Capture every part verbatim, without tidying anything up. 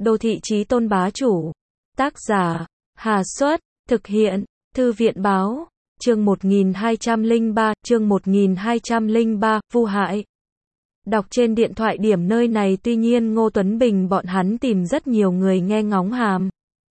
Đô thị chí tôn bá chủ. Tác giả, Hà Xuất, thực hiện, Thư viện báo, chương một nghìn hai trăm lẻ ba, chương một nghìn hai trăm lẻ ba, Vu hại. Đọc trên điện thoại điểm nơi này. Tuy nhiên Ngô Tuấn Bình bọn hắn tìm rất nhiều người nghe ngóng Hàm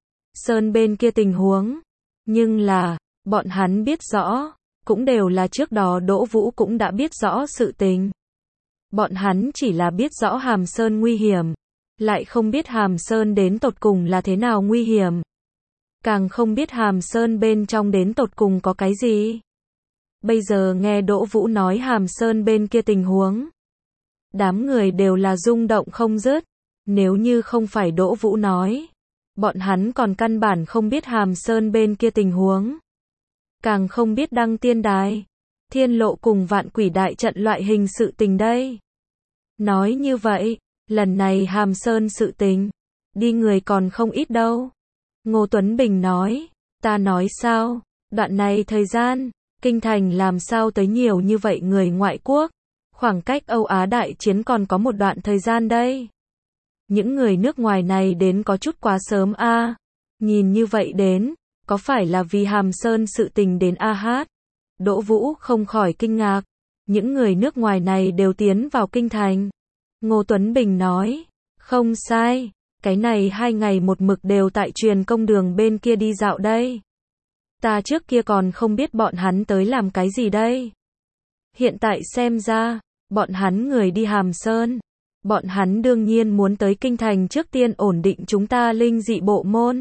Sơn bên kia tình huống. Nhưng là, bọn hắn biết rõ, cũng đều là trước đó Đỗ Vũ cũng đã biết rõ sự tình. Bọn hắn chỉ là biết rõ Hàm Sơn nguy hiểm, lại không biết Hàm Sơn đến tột cùng là thế nào nguy hiểm. Càng không biết Hàm Sơn bên trong đến tột cùng có cái gì. Bây giờ nghe Đỗ Vũ nói Hàm Sơn bên kia tình huống, đám người đều là rung động không dứt. Nếu như không phải Đỗ Vũ nói, bọn hắn còn căn bản không biết Hàm Sơn bên kia tình huống. Càng không biết Đăng Tiên Đài, Thiên Lộ cùng Vạn Quỷ Đại Trận loại hình sự tình đây. Nói như vậy, lần này Hàm Sơn sự tình, đi người còn không ít đâu. Ngô Tuấn Bình nói, ta nói sao, đoạn này thời gian, Kinh Thành làm sao tới nhiều như vậy người ngoại quốc, khoảng cách Âu Á đại chiến còn có một đoạn thời gian đây. Những người nước ngoài này đến có chút quá sớm a. À. Nhìn như vậy đến, có phải là vì Hàm Sơn sự tình đến a hát? Đỗ Vũ không khỏi kinh ngạc, những người nước ngoài này đều tiến vào Kinh Thành. Ngô Tuấn Bình nói, không sai, cái này hai ngày một mực đều tại truyền công đường bên kia đi dạo đây. Ta trước kia còn không biết bọn hắn tới làm cái gì đây. Hiện tại xem ra, bọn hắn người đi Hàm Sơn. Bọn hắn đương nhiên muốn tới Kinh Thành trước tiên ổn định chúng ta linh dị bộ môn.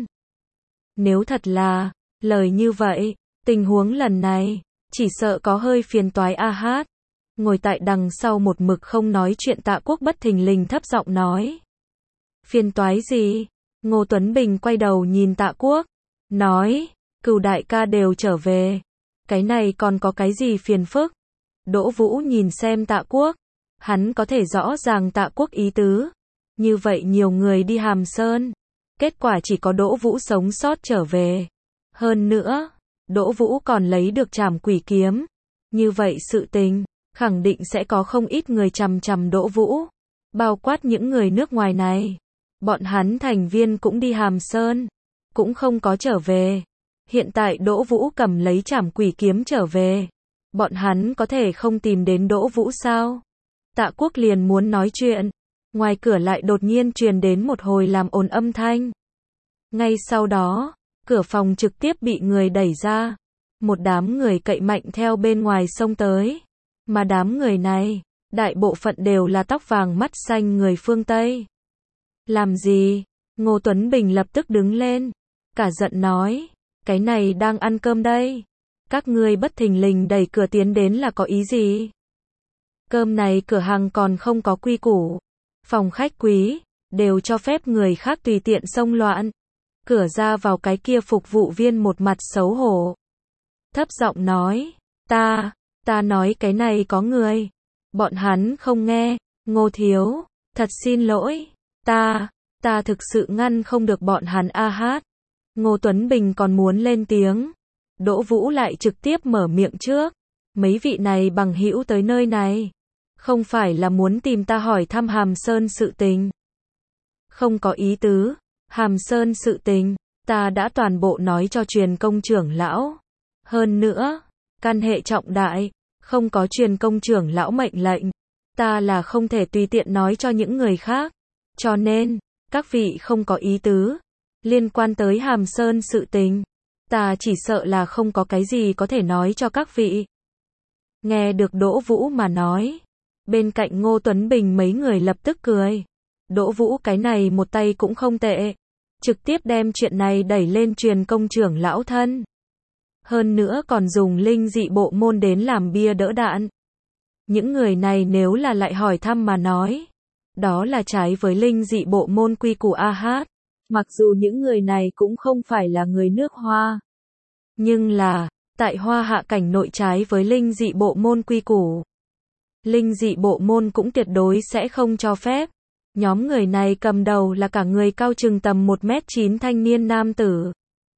Nếu thật là lời như vậy, tình huống lần này chỉ sợ có hơi phiền toái a hát. Ngồi tại đằng sau một mực không nói chuyện Tạ Quốc bất thình lình thấp giọng nói. Phiền toái gì? Ngô Tuấn Bình quay đầu nhìn Tạ Quốc, nói, Cửu đại ca đều trở về, cái này còn có cái gì phiền phức? Đỗ Vũ nhìn xem Tạ Quốc, hắn có thể rõ ràng Tạ Quốc ý tứ. Như vậy nhiều người đi Hàm Sơn, kết quả chỉ có Đỗ Vũ sống sót trở về. Hơn nữa, Đỗ Vũ còn lấy được Trảm Quỷ kiếm. Như vậy sự tình, khẳng định sẽ có không ít người chằm chằm Đỗ Vũ, bao quát những người nước ngoài này. Bọn hắn thành viên cũng đi Hàm Sơn, cũng không có trở về. Hiện tại Đỗ Vũ cầm lấy Trảm Quỷ kiếm trở về, bọn hắn có thể không tìm đến Đỗ Vũ sao? Tạ Quốc liền muốn nói chuyện, ngoài cửa lại đột nhiên truyền đến một hồi làm ồn âm thanh. Ngay sau đó, cửa phòng trực tiếp bị người đẩy ra, một đám người cậy mạnh theo bên ngoài xông tới. Mà đám người này, đại bộ phận đều là tóc vàng mắt xanh người phương Tây. Làm gì? Ngô Tuấn Bình lập tức đứng lên, cả giận nói, cái này đang ăn cơm đây. Các ngươi bất thình lình đẩy cửa tiến đến là có ý gì? Cơm này cửa hàng còn không có quy củ. Phòng khách quý, đều cho phép người khác tùy tiện xông loạn. Cửa ra vào cái kia phục vụ viên một mặt xấu hổ. Thấp giọng nói, ta, ta nói cái này có người. Bọn hắn không nghe, Ngô thiếu, thật xin lỗi, ta, ta thực sự ngăn không được bọn hắn a hát. Ngô Tuấn Bình còn muốn lên tiếng. Đỗ Vũ lại trực tiếp mở miệng trước. Mấy vị này bằng hữu tới nơi này, không phải là muốn tìm ta hỏi thăm Hàm Sơn sự tình. Không có ý tứ, Hàm Sơn sự tình, ta đã toàn bộ nói cho truyền công trưởng lão. Hơn nữa, căn hệ trọng đại, không có truyền công trưởng lão mệnh lệnh, ta là không thể tùy tiện nói cho những người khác. Cho nên, các vị không có ý tứ, liên quan tới Hàm Sơn sự tình, ta chỉ sợ là không có cái gì có thể nói cho các vị. Nghe được Đỗ Vũ mà nói, bên cạnh Ngô Tuấn Bình mấy người lập tức cười. Đỗ Vũ cái này một tay cũng không tệ, trực tiếp đem chuyện này đẩy lên truyền công trưởng lão thân. Hơn nữa còn dùng linh dị bộ môn đến làm bia đỡ đạn. Những người này nếu là lại hỏi thăm mà nói, đó là trái với linh dị bộ môn quy củ a hát. Mặc dù những người này cũng không phải là người nước Hoa, nhưng là, tại Hoa Hạ cảnh nội trái với linh dị bộ môn quy củ. Linh dị bộ môn cũng tuyệt đối sẽ không cho phép. Nhóm người này cầm đầu là cả người cao chừng tầm một mét chín thanh niên nam tử.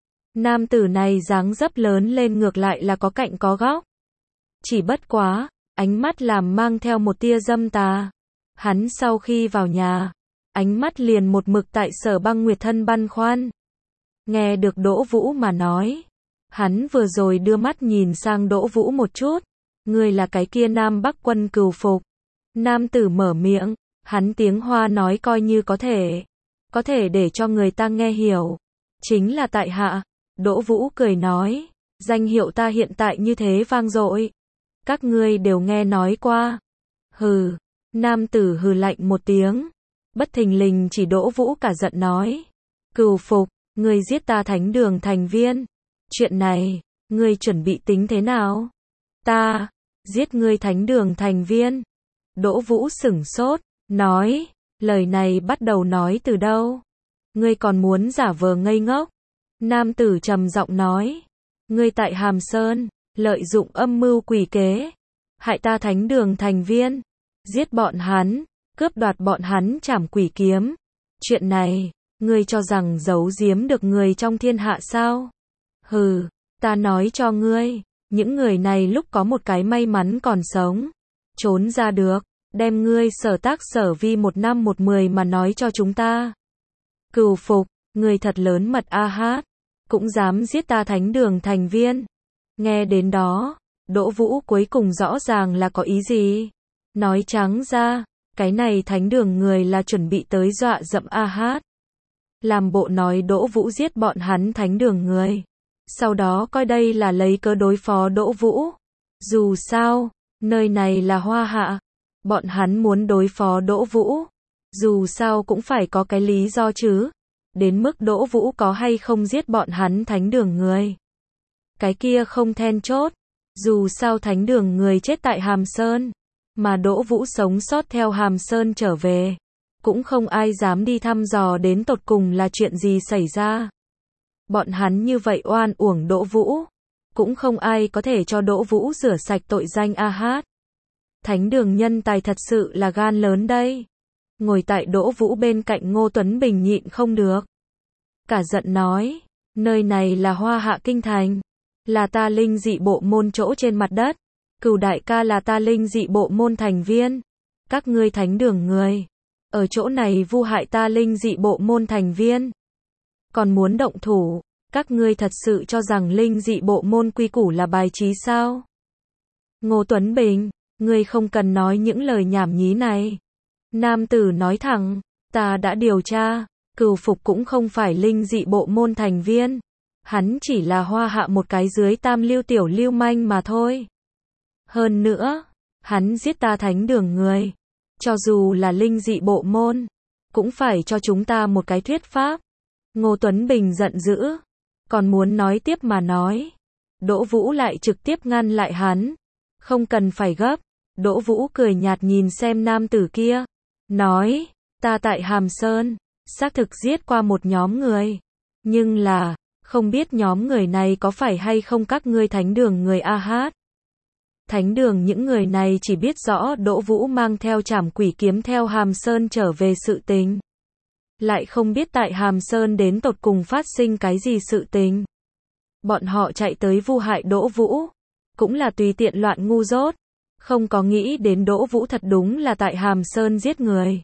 Nam tử này dáng dấp lớn lên ngược lại là có cạnh có góc. Chỉ bất quá, ánh mắt làm mang theo một tia dâm tà. Hắn sau khi vào nhà, ánh mắt liền một mực tại Sở Băng Nguyệt thân băn khoăn. Nghe được Đỗ Vũ mà nói, hắn vừa rồi đưa mắt nhìn sang Đỗ Vũ một chút, ngươi là cái kia Nam Bắc quân cừu phục. Nam tử mở miệng, hắn tiếng Hoa nói coi như có thể, có thể để cho người ta nghe hiểu, chính là tại hạ. Đỗ Vũ cười nói, danh hiệu ta hiện tại như thế vang dội, các ngươi đều nghe nói qua. Hừ, nam tử hừ lạnh một tiếng, bất thình lình chỉ Đỗ Vũ cả giận nói, cừu phục, ngươi giết ta Thánh Đường thành viên, chuyện này, ngươi chuẩn bị tính thế nào? Ta, giết ngươi Thánh Đường thành viên? Đỗ Vũ sửng sốt, nói, lời này bắt đầu nói từ đâu? Ngươi còn muốn giả vờ ngây ngốc? Nam tử trầm giọng nói, ngươi tại Hàm Sơn, lợi dụng âm mưu quỷ kế, hại ta Thánh Đường thành viên, giết bọn hắn, cướp đoạt bọn hắn trảm quỷ kiếm. Chuyện này, ngươi cho rằng giấu giếm được người trong thiên hạ sao? Hừ, ta nói cho ngươi, những người này lúc có một cái may mắn còn sống, trốn ra được, đem ngươi sở tác sở vi một năm một mười mà nói cho chúng ta. Cừu phục, ngươi thật lớn mật a hát, cũng dám giết ta Thánh Đường thành viên. Nghe đến đó, Đỗ Vũ cuối cùng rõ ràng là có ý gì. Nói trắng ra, cái này Thánh Đường người là chuẩn bị tới dọa dẫm a hát. Làm bộ nói Đỗ Vũ giết bọn hắn Thánh Đường người. Sau đó coi đây là lấy cớ đối phó Đỗ Vũ. Dù sao, nơi này là Hoa Hạ. Bọn hắn muốn đối phó Đỗ Vũ. Dù sao cũng phải có cái lý do chứ. Đến mức Đỗ Vũ có hay không giết bọn hắn Thánh Đường người. Cái kia không then chốt. Dù sao Thánh Đường người chết tại Hàm Sơn, mà Đỗ Vũ sống sót theo Hàm Sơn trở về, cũng không ai dám đi thăm dò đến tột cùng là chuyện gì xảy ra. Bọn hắn như vậy oan uổng Đỗ Vũ, cũng không ai có thể cho Đỗ Vũ rửa sạch tội danh a hát. Thánh Đường nhân tài thật sự là gan lớn đây. Ngồi tại Đỗ Vũ bên cạnh Ngô Tuấn Bình nhịn không được, cả giận nói, nơi này là Hoa Hạ Kinh Thành, là ta linh dị bộ môn chỗ trên mặt đất, Cừu đại ca là ta linh dị bộ môn thành viên, các ngươi Thánh Đường người, ở chỗ này vu hại ta linh dị bộ môn thành viên, còn muốn động thủ, các ngươi thật sự cho rằng linh dị bộ môn quy củ là bài trí sao? Ngô Tuấn Bình, ngươi không cần nói những lời nhảm nhí này. Nam tử nói thẳng, ta đã điều tra, Cừu phục cũng không phải linh dị bộ môn thành viên, hắn chỉ là Hoa Hạ một cái dưới tam lưu tiểu lưu manh mà thôi. Hơn nữa, hắn giết ta Thánh Đường người, cho dù là linh dị bộ môn, cũng phải cho chúng ta một cái thuyết pháp. Ngô Tuấn Bình giận dữ, còn muốn nói tiếp mà nói. Đỗ Vũ lại trực tiếp ngăn lại hắn, không cần phải gấp. Đỗ Vũ cười nhạt nhìn xem nam tử kia, nói, ta tại Hàm Sơn, xác thực giết qua một nhóm người, nhưng là, không biết nhóm người này có phải hay không các ngươi Thánh Đường người a hát. Thánh Đường những người này chỉ biết rõ Đỗ Vũ mang theo trảm quỷ kiếm theo Hàm Sơn trở về sự tình, lại không biết tại Hàm Sơn đến tột cùng phát sinh cái gì sự tình. Bọn họ chạy tới vu hại Đỗ Vũ, cũng là tùy tiện loạn ngu dốt, không có nghĩ đến Đỗ Vũ thật đúng là tại Hàm Sơn giết người.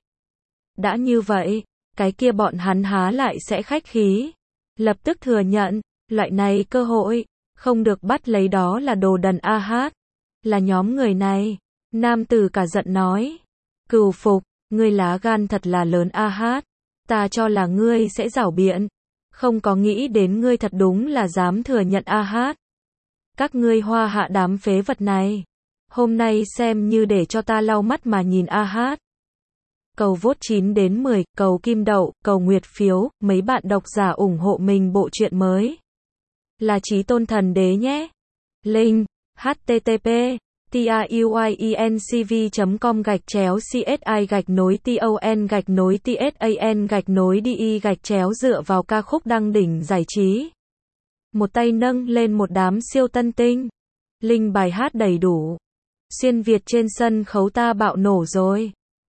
Đã như vậy, cái kia bọn hắn há lại sẽ khách khí, lập tức thừa nhận, loại này cơ hội, không được bắt lấy đó là đồ đần a hát. Là nhóm người này. Nam tử cả giận nói, Cừu phục, ngươi lá gan thật là lớn a hát. Ta cho là ngươi sẽ giảo biện, không có nghĩ đến ngươi thật đúng là dám thừa nhận a hát. Các ngươi Hoa Hạ đám phế vật này, hôm nay xem như để cho ta lau mắt mà nhìn a hát. Cầu vote chín đến mười, cầu kim đậu, cầu nguyệt phiếu, mấy bạn độc giả ủng hộ mình bộ truyện mới. Là Chí Tôn Thần Đế nhé. Link http tiuyencv chấm com gạch chéo csi gạch nối ton gạch nối tsan gạch nối đi gạch chéo dựa vào ca khúc đăng đỉnh giải trí. Một tay nâng lên một đám siêu tân tinh. Link bài hát đầy đủ. Xuyên Việt trên sân khấu ta bạo nổ rồi.